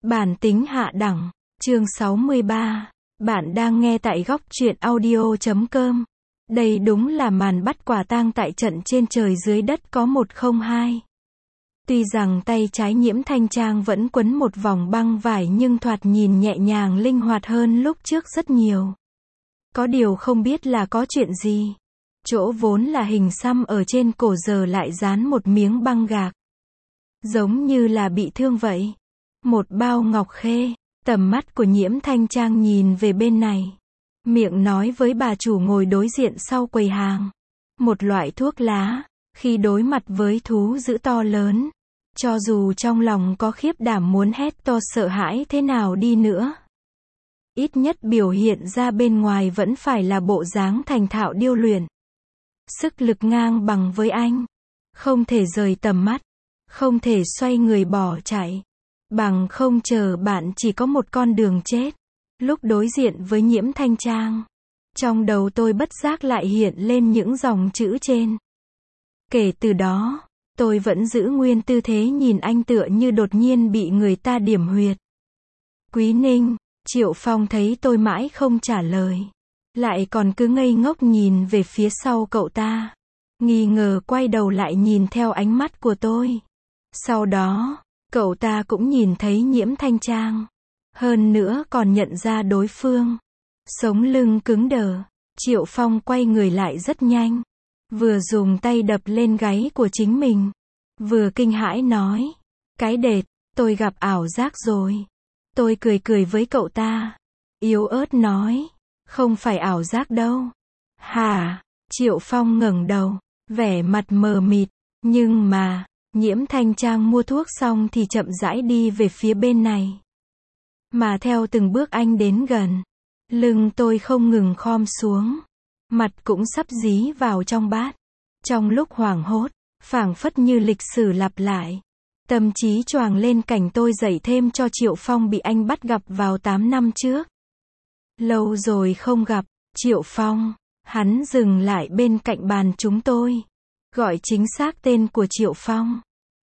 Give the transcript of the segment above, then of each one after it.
Bản tính hạ đẳng, chương 63. Bạn đang nghe tại góc truyện audio.com. Đây đúng là màn bắt quả tang tại trận trên trời dưới đất có 102. Tuy rằng tay trái Nhiễm Thanh Trang vẫn quấn một vòng băng vải nhưng thoạt nhìn nhẹ nhàng linh hoạt hơn lúc trước rất nhiều. Có điều không biết là có chuyện gì. Chỗ vốn là hình xăm ở trên cổ giờ lại dán một miếng băng gạc. Giống như là bị thương vậy. Một bao ngọc khê, tầm mắt của Nhiễm Thanh Trang nhìn về bên này. Miệng nói với bà chủ ngồi đối diện sau quầy hàng. Một loại thuốc lá, khi đối mặt với thú dữ to lớn. Cho dù trong lòng có khiếp đảm muốn hét to sợ hãi thế nào đi nữa. Ít nhất biểu hiện ra bên ngoài vẫn phải là bộ dáng thành thạo điêu luyện. Sức lực ngang bằng với anh. Không thể rời tầm mắt. Không thể xoay người bỏ chạy. Bằng không chờ bạn chỉ có một con đường chết. Lúc đối diện với Nhiễm Thanh Trang, trong đầu tôi bất giác lại hiện lên những dòng chữ trên. Kể từ đó, tôi vẫn giữ nguyên tư thế nhìn anh tựa như đột nhiên bị người ta điểm huyệt. Quý Ninh, Triệu Phong thấy tôi mãi không trả lời. Lại còn cứ ngây ngốc nhìn về phía sau cậu ta. Nghi ngờ quay đầu lại nhìn theo ánh mắt của tôi. Sau đó, cậu ta cũng nhìn thấy Nhiễm Thanh Trang. Hơn nữa còn nhận ra đối phương. Sống lưng cứng đờ. Triệu Phong quay người lại rất nhanh. Vừa dùng tay đập lên gáy của chính mình. Vừa kinh hãi nói. Cái đệt, tôi gặp ảo giác rồi. Tôi cười cười với cậu ta. Yếu ớt nói. Không phải ảo giác đâu. Hả? Triệu Phong ngẩng đầu. Vẻ mặt mờ mịt. Nhưng mà, Nhiễm Thanh Trang mua thuốc xong thì chậm rãi đi về phía bên này. Mà theo từng bước anh đến gần, lưng tôi không ngừng khom xuống. Mặt cũng sắp dí vào trong bát. Trong lúc hoảng hốt, phảng phất như lịch sử lặp lại. Tâm trí choàng lên cảnh tôi dạy thêm cho Triệu Phong bị anh bắt gặp vào 8 năm trước. Lâu rồi không gặp, Triệu Phong. Hắn dừng lại bên cạnh bàn chúng tôi. Gọi chính xác tên của Triệu Phong.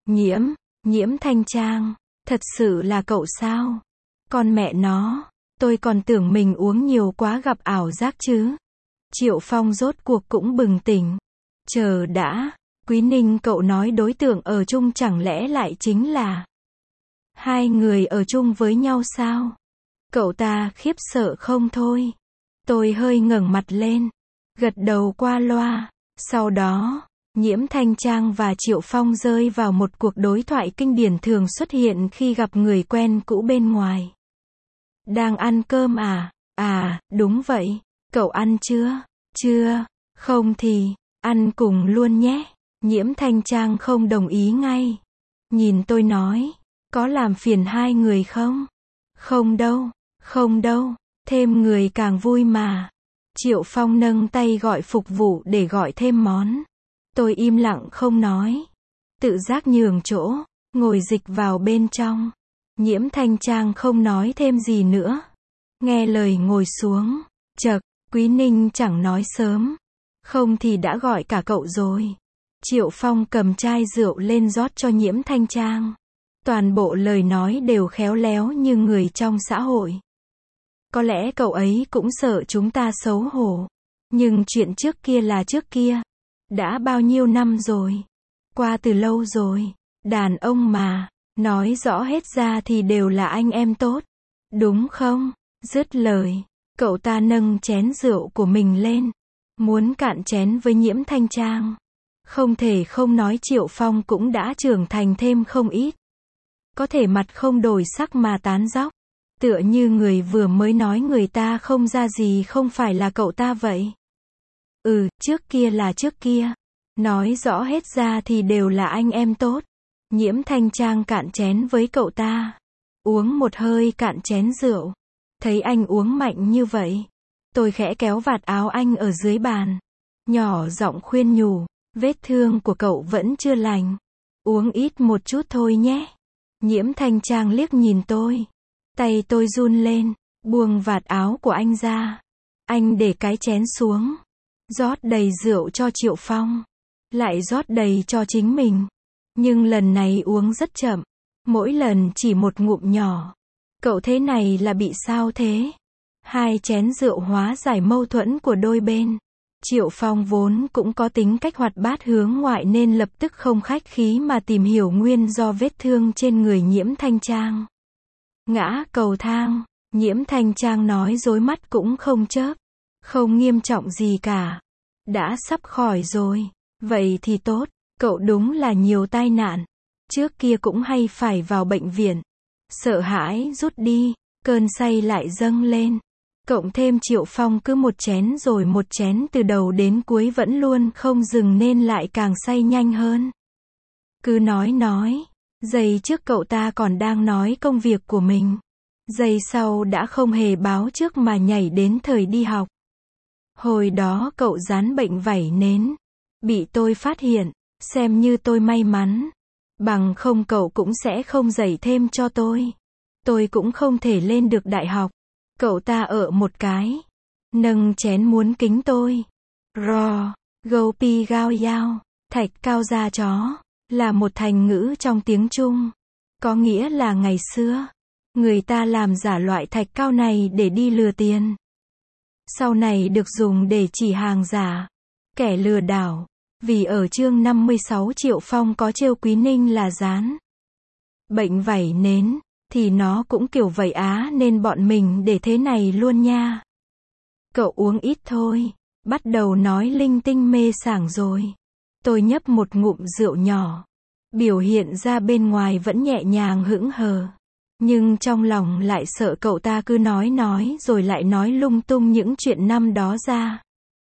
Nhiễm Thanh Trang. Thật sự là cậu sao? Con mẹ nó. Tôi còn tưởng mình uống nhiều quá gặp ảo giác chứ. Triệu Phong rốt cuộc cũng bừng tỉnh. Chờ đã. Quý Ninh, cậu nói đối tượng ở chung chẳng lẽ lại chính là hai người ở chung với nhau sao? Cậu ta khiếp sợ không thôi. Tôi hơi ngẩng mặt lên. Gật đầu qua loa. Sau đó, Nhiễm Thanh Trang và Triệu Phong rơi vào một cuộc đối thoại kinh điển thường xuất hiện khi gặp người quen cũ bên ngoài. Đang ăn cơm à? À, đúng vậy. Cậu ăn chưa? Chưa. Không thì, ăn cùng luôn nhé. Nhiễm Thanh Trang không đồng ý ngay. Nhìn tôi nói, có làm phiền hai người không? Không đâu. Thêm người càng vui mà. Triệu Phong nâng tay gọi phục vụ để gọi thêm món. Tôi im lặng không nói. Tự giác nhường chỗ, ngồi dịch vào bên trong. Nhiễm Thanh Trang không nói thêm gì nữa. Nghe lời ngồi xuống. Chậc, Quý Ninh chẳng nói sớm. Không thì đã gọi cả cậu rồi. Triệu Phong cầm chai rượu lên rót cho Nhiễm Thanh Trang. Toàn bộ lời nói đều khéo léo như người trong xã hội. Có lẽ cậu ấy cũng sợ chúng ta xấu hổ. Nhưng chuyện trước kia là trước kia. Đã bao nhiêu năm rồi. Qua từ lâu rồi. Đàn ông mà. Nói rõ hết ra thì đều là anh em tốt. Đúng không? Dứt lời. Cậu ta nâng chén rượu của mình lên. Muốn cạn chén với Nhiễm Thanh Trang. Không thể không nói Triệu Phong cũng đã trưởng thành thêm không ít. Có thể mặt không đổi sắc mà tán dóc. Tựa như người vừa mới nói người ta không ra gì không phải là cậu ta vậy. Trước kia là trước kia. Nói rõ hết ra thì đều là anh em tốt. Nhiễm Thanh Trang cạn chén với cậu ta. Uống một hơi cạn chén rượu. Thấy anh uống mạnh như vậy. Tôi khẽ kéo vạt áo anh ở dưới bàn. Nhỏ giọng khuyên nhủ. Vết thương của cậu vẫn chưa lành. Uống ít một chút thôi nhé. Nhiễm Thanh Trang liếc nhìn tôi. Tay tôi run lên. Buông vạt áo của anh ra. Anh để cái chén xuống. Rót đầy rượu cho Triệu Phong. Lại rót đầy cho chính mình. Nhưng lần này uống rất chậm. Mỗi lần chỉ một ngụm nhỏ. Cậu thế này là bị sao thế? Hai chén rượu hóa giải mâu thuẫn của đôi bên. Triệu Phong vốn cũng có tính cách hoạt bát hướng ngoại nên lập tức không khách khí mà tìm hiểu nguyên do vết thương trên người Nhiễm Thanh Trang. Ngã cầu thang, Nhiễm Thanh Trang nói rối mắt cũng không chớp. Không nghiêm trọng gì cả. Đã sắp khỏi rồi. Vậy thì tốt, cậu đúng là nhiều tai nạn. Trước kia cũng hay phải vào bệnh viện. Sợ hãi rút đi, cơn say lại dâng lên. Cộng thêm Triệu Phong cứ một chén rồi một chén từ đầu đến cuối vẫn luôn không dừng nên lại càng say nhanh hơn. Cứ nói, giây trước cậu ta còn đang nói công việc của mình. Giây sau đã không hề báo trước mà nhảy đến thời đi học. Hồi đó cậu dán bệnh vảy nến. Bị tôi phát hiện, xem như tôi may mắn. Bằng không cậu cũng sẽ không dạy thêm cho tôi. Tôi cũng không thể lên được đại học. Cậu ta ở một cái. Nâng chén muốn kính tôi. Ro, gâu pi gao yao, thạch cao da chó, là một thành ngữ trong tiếng Trung. Có nghĩa là ngày xưa, người ta làm giả loại thạch cao này để đi lừa tiền. Sau này được dùng để chỉ hàng giả, kẻ lừa đảo. Vì ở chương 56 Triệu Phong có trêu Quý Ninh là dán bệnh vảy nến, thì nó cũng kiểu vậy á nên bọn mình để thế này luôn nha. Cậu uống ít thôi, bắt đầu nói linh tinh mê sảng rồi. Tôi nhấp một ngụm rượu nhỏ, biểu hiện ra bên ngoài vẫn nhẹ nhàng hững hờ. Nhưng trong lòng lại sợ cậu ta cứ nói rồi lại nói lung tung những chuyện năm đó ra.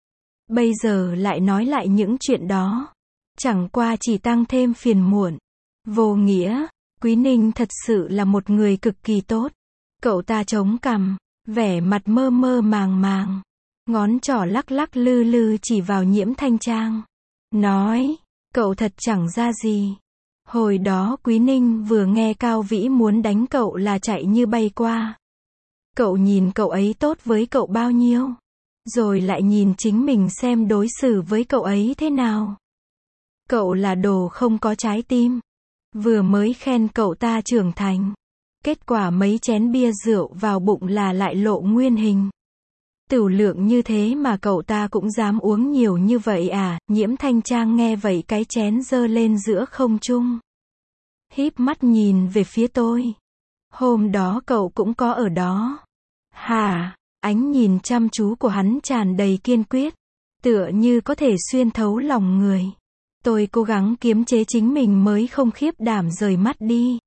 Bây giờ lại nói lại những chuyện đó. Chẳng qua chỉ tăng thêm phiền muộn. Vô nghĩa, Quý Ninh thật sự là một người cực kỳ tốt. Cậu ta chống cằm, vẻ mặt mơ mơ màng màng. Ngón trỏ lắc lắc lư lư chỉ vào Nhiễm Thanh Trang. Nói, cậu thật chẳng ra gì. Hồi đó Quý Ninh vừa nghe Cao Vĩ muốn đánh cậu là chạy như bay qua. Cậu nhìn cậu ấy tốt với cậu bao nhiêu. Rồi lại nhìn chính mình xem đối xử với cậu ấy thế nào. Cậu là đồ không có trái tim. Vừa mới khen cậu ta trưởng thành. Kết quả mấy chén bia rượu vào bụng là lại lộ nguyên hình. Tửu lượng như thế mà cậu ta cũng dám uống nhiều như vậy à? Nhiễm Thanh Trang nghe vậy cái chén giơ lên giữa không trung. Híp mắt nhìn về phía tôi. Hôm đó cậu cũng có ở đó. Hả? Ánh nhìn chăm chú của hắn tràn đầy kiên quyết. Tựa như có thể xuyên thấu lòng người. Tôi cố gắng kiềm chế chính mình mới không khiếp đảm rời mắt đi.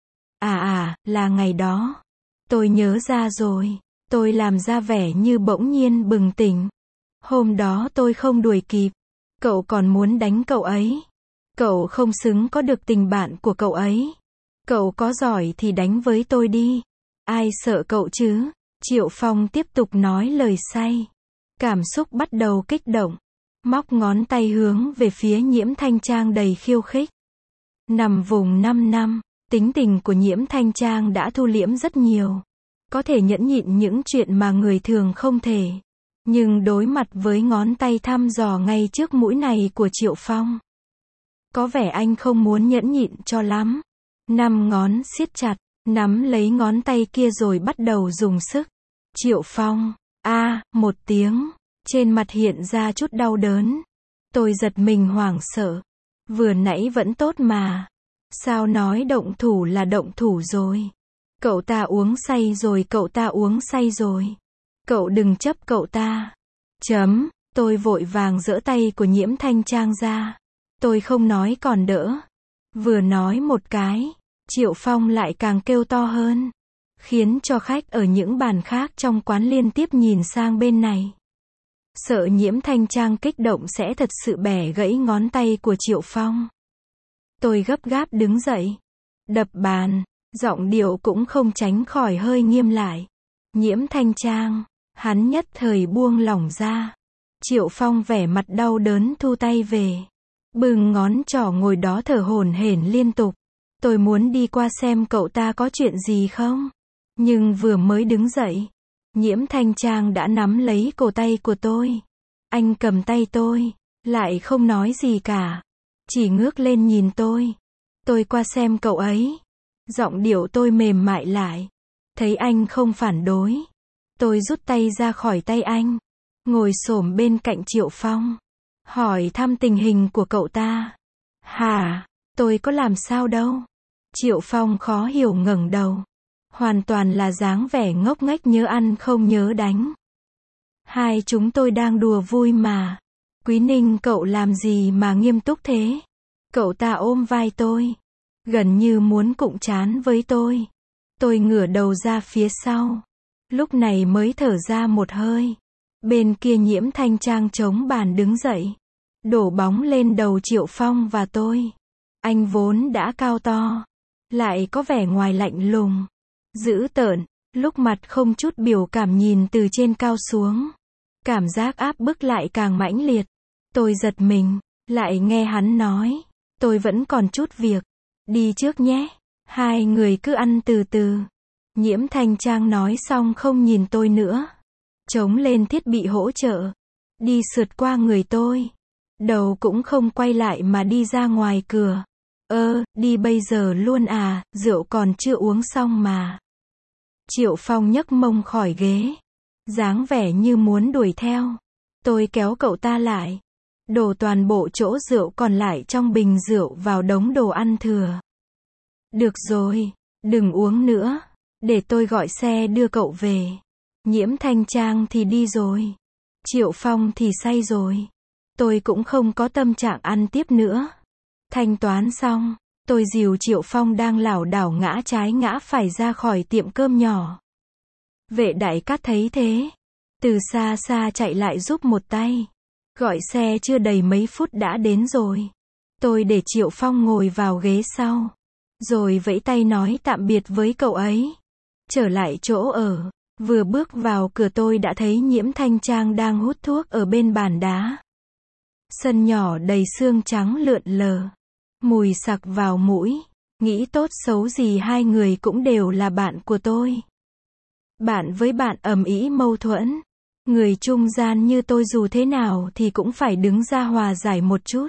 Là ngày đó. Tôi nhớ ra rồi. Tôi làm ra vẻ như bỗng nhiên bừng tỉnh. Hôm đó tôi không đuổi kịp. Cậu còn muốn đánh cậu ấy. Cậu không xứng có được tình bạn của cậu ấy. Cậu có giỏi thì đánh với tôi đi. Ai sợ cậu chứ? Triệu Phong tiếp tục nói lời say. Cảm xúc bắt đầu kích động. Móc ngón tay hướng về phía Nhiễm Thanh Trang đầy khiêu khích. Nằm vùng 5 năm, tính tình của Nhiễm Thanh Trang đã thu liễm rất nhiều. Có thể nhẫn nhịn những chuyện mà người thường không thể. Nhưng đối mặt với ngón tay thăm dò ngay trước mũi này của Triệu Phong. Có vẻ anh không muốn nhẫn nhịn cho lắm. 5 ngón siết chặt, nắm lấy ngón tay kia rồi bắt đầu dùng sức. Triệu Phong, một tiếng, trên mặt hiện ra chút đau đớn. Tôi giật mình hoảng sợ. Vừa nãy vẫn tốt mà. Sao nói động thủ là động thủ rồi? Cậu ta uống say rồi, cậu ta uống say rồi. Cậu đừng chấp cậu ta. Tôi vội vàng giỡ tay của Nhiễm Thanh Trang ra. Tôi không nói còn đỡ. Vừa nói một cái, Triệu Phong lại càng kêu to hơn. Khiến cho khách ở những bàn khác trong quán liên tiếp nhìn sang bên này. Sợ Nhiễm Thanh Trang kích động sẽ thật sự bẻ gãy ngón tay của Triệu Phong. Tôi gấp gáp đứng dậy. Đập bàn, giọng điệu cũng không tránh khỏi hơi nghiêm lại. Nhiễm Thanh Trang, hắn nhất thời buông lỏng ra. Triệu Phong vẻ mặt đau đớn thu tay về. Bừng ngón trỏ ngồi đó thở hổn hển liên tục. Tôi muốn đi qua xem cậu ta có chuyện gì không. Nhưng vừa mới đứng dậy, Nhiễm Thanh Trang đã nắm lấy cổ tay của tôi. Anh cầm tay tôi, lại không nói gì cả. Chỉ ngước lên nhìn tôi. Tôi qua xem cậu ấy. Giọng điệu tôi mềm mại lại. Thấy anh không phản đối, tôi rút tay ra khỏi tay anh, ngồi xổm bên cạnh Triệu Phong, hỏi thăm tình hình của cậu ta. Hả, tôi có làm sao đâu. Triệu Phong khó hiểu ngẩng đầu. Hoàn toàn là dáng vẻ ngốc nghếch nhớ ăn không nhớ đánh. Hai chúng tôi đang đùa vui mà. Quý Ninh cậu làm gì mà nghiêm túc thế? Cậu ta ôm vai tôi, gần như muốn cụng trán với tôi. Tôi ngửa đầu ra phía sau, lúc này mới thở ra một hơi. Bên kia Nhiễm Thanh Trang chống bàn đứng dậy, đổ bóng lên đầu Triệu Phong và tôi. Anh vốn đã cao to, lại có vẻ ngoài lạnh lùng, dữ tợn, lúc mặt không chút biểu cảm nhìn từ trên cao xuống. Cảm giác áp bức lại càng mãnh liệt. Tôi giật mình, lại nghe hắn nói, tôi vẫn còn chút việc, đi trước nhé, hai người cứ ăn từ từ. Nhiễm Thanh Trang nói xong không nhìn tôi nữa, chống lên thiết bị hỗ trợ, đi sượt qua người tôi, đầu cũng không quay lại mà đi ra ngoài cửa. Đi bây giờ luôn à, rượu còn chưa uống xong mà. Triệu Phong nhấc mông khỏi ghế, dáng vẻ như muốn đuổi theo. Tôi kéo cậu ta lại, đổ toàn bộ chỗ rượu còn lại trong bình rượu vào đống đồ ăn thừa. Được rồi, đừng uống nữa, để tôi gọi xe đưa cậu về. Nhiễm Thanh Trang thì đi rồi, Triệu Phong thì say rồi. Tôi cũng không có tâm trạng ăn tiếp nữa. Thanh toán xong, tôi dìu Triệu Phong đang lảo đảo ngã trái ngã phải ra khỏi tiệm cơm nhỏ. Vệ Đại Cát thấy thế, từ xa xa chạy lại giúp một tay. Gọi xe chưa đầy mấy phút đã đến rồi. Tôi để Triệu Phong ngồi vào ghế sau, rồi vẫy tay nói tạm biệt với cậu ấy. Trở lại chỗ ở, vừa bước vào cửa tôi đã thấy Nhiễm Thanh Trang đang hút thuốc ở bên bàn đá. Sân nhỏ đầy sương trắng lượn lờ, mùi sặc vào mũi. Nghĩ tốt xấu gì hai người cũng đều là bạn của tôi. Bạn với bạn ầm ĩ mâu thuẫn, người trung gian như tôi dù thế nào thì cũng phải đứng ra hòa giải một chút.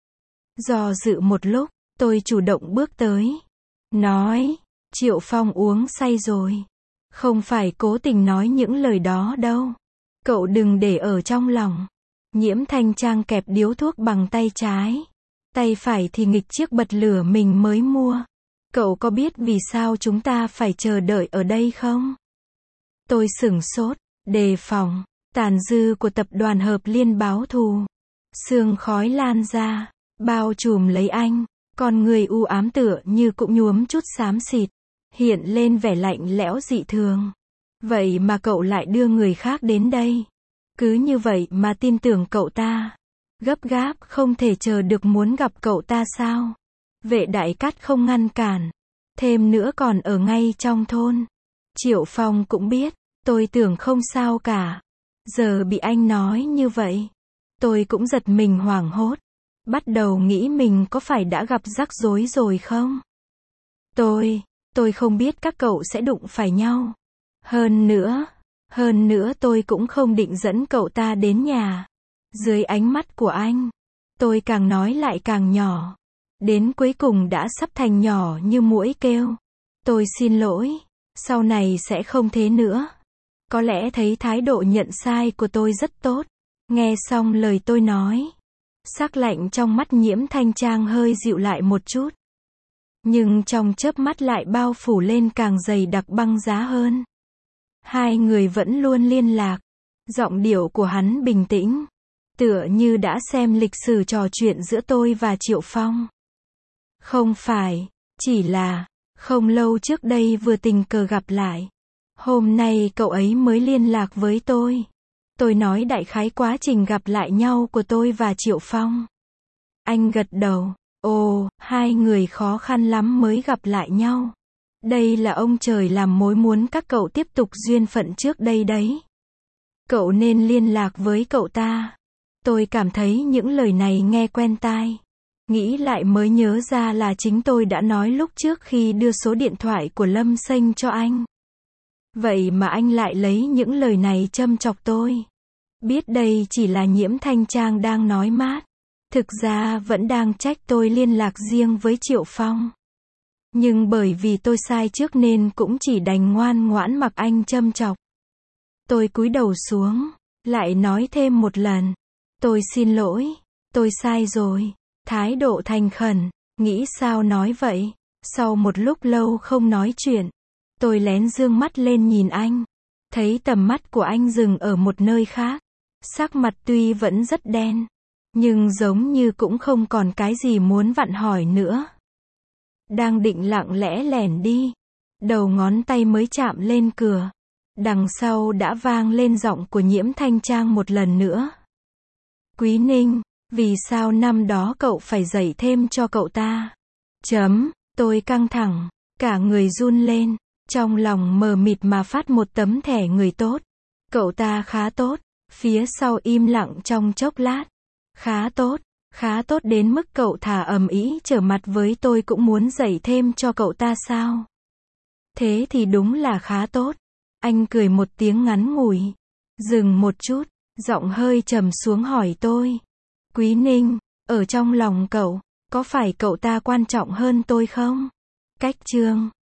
Do dự một lúc, tôi chủ động bước tới, nói, Triệu Phong uống say rồi, không phải cố tình nói những lời đó đâu, cậu đừng để ở trong lòng. Nhiễm Thanh Trang kẹp điếu thuốc bằng tay trái, tay phải thì nghịch chiếc bật lửa mình mới mua. Cậu có biết vì sao chúng ta phải chờ đợi ở đây không? Tôi sửng sốt, đề phòng, tàn dư của tập đoàn Hợp Liên báo thù. Sương khói lan ra, bao trùm lấy anh, con người u ám tựa như cũng nhuốm chút xám xịt, hiện lên vẻ lạnh lẽo dị thường. Vậy mà cậu lại đưa người khác đến đây. Cứ như vậy mà tin tưởng cậu ta. Gấp gáp không thể chờ được muốn gặp cậu ta sao? Vệ Đại Cát không ngăn cản. Thêm nữa còn ở ngay trong thôn. Triệu Phong cũng biết, tôi tưởng không sao cả. Giờ bị anh nói như vậy, tôi cũng giật mình hoảng hốt. Bắt đầu nghĩ mình có phải đã gặp rắc rối rồi không? Tôi không biết các cậu sẽ đụng phải nhau. Hơn nữa tôi cũng không định dẫn cậu ta đến nhà. Dưới ánh mắt của anh, tôi càng nói lại càng nhỏ. Đến cuối cùng đã sắp thành nhỏ như muỗi kêu. Tôi xin lỗi, sau này sẽ không thế nữa. Có lẽ thấy thái độ nhận sai của tôi rất tốt. Nghe xong lời tôi nói, sắc lạnh trong mắt Nhiễm Thanh Trang hơi dịu lại một chút. Nhưng trong chớp mắt lại bao phủ lên càng dày đặc băng giá hơn. Hai người vẫn luôn liên lạc. Giọng điệu của hắn bình tĩnh, tựa như đã xem lịch sử trò chuyện giữa tôi và Triệu Phong. Không phải, chỉ là, không lâu trước đây vừa tình cờ gặp lại. Hôm nay cậu ấy mới liên lạc với tôi. Tôi nói đại khái quá trình gặp lại nhau của tôi và Triệu Phong. Anh gật đầu, ồ, hai người khó khăn lắm mới gặp lại nhau. Đây là ông trời làm mối muốn các cậu tiếp tục duyên phận trước đây đấy. Cậu nên liên lạc với cậu ta. Tôi cảm thấy những lời này nghe quen tai. Nghĩ lại mới nhớ ra là chính tôi đã nói lúc trước khi đưa số điện thoại của Lâm Sinh cho anh. Vậy mà anh lại lấy những lời này châm chọc tôi. Biết đây chỉ là Nhiễm Thanh Trang đang nói mát. Thực ra vẫn đang trách tôi liên lạc riêng với Triệu Phong. Nhưng bởi vì tôi sai trước nên cũng chỉ đành ngoan ngoãn mặc anh châm chọc. Tôi cúi đầu xuống, lại nói thêm một lần. Tôi xin lỗi, tôi sai rồi. Thái độ thành khẩn, nghĩ sao nói vậy. Sau một lúc lâu không nói chuyện, tôi lén dương mắt lên nhìn anh. Thấy tầm mắt của anh dừng ở một nơi khác. Sắc mặt tuy vẫn rất đen, nhưng giống như cũng không còn cái gì muốn vặn hỏi nữa. Đang định lặng lẽ lẻn đi, đầu ngón tay mới chạm lên cửa. Đằng sau đã vang lên giọng của Nhiễm Thanh Trang một lần nữa. Quý Ninh, vì sao năm đó cậu phải dạy thêm cho cậu ta? Tôi căng thẳng, cả người run lên, trong lòng mờ mịt mà phát một tấm thẻ người tốt. Cậu ta khá tốt, phía sau im lặng trong chốc lát. Khá tốt đến mức cậu thà ầm ĩ trở mặt với tôi cũng muốn dạy thêm cho cậu ta sao? Thế thì đúng là khá tốt. Anh cười một tiếng ngắn ngủi, dừng một chút, giọng hơi trầm xuống hỏi tôi. Quý Ninh, ở trong lòng cậu, có phải cậu ta quan trọng hơn tôi không? Cách chương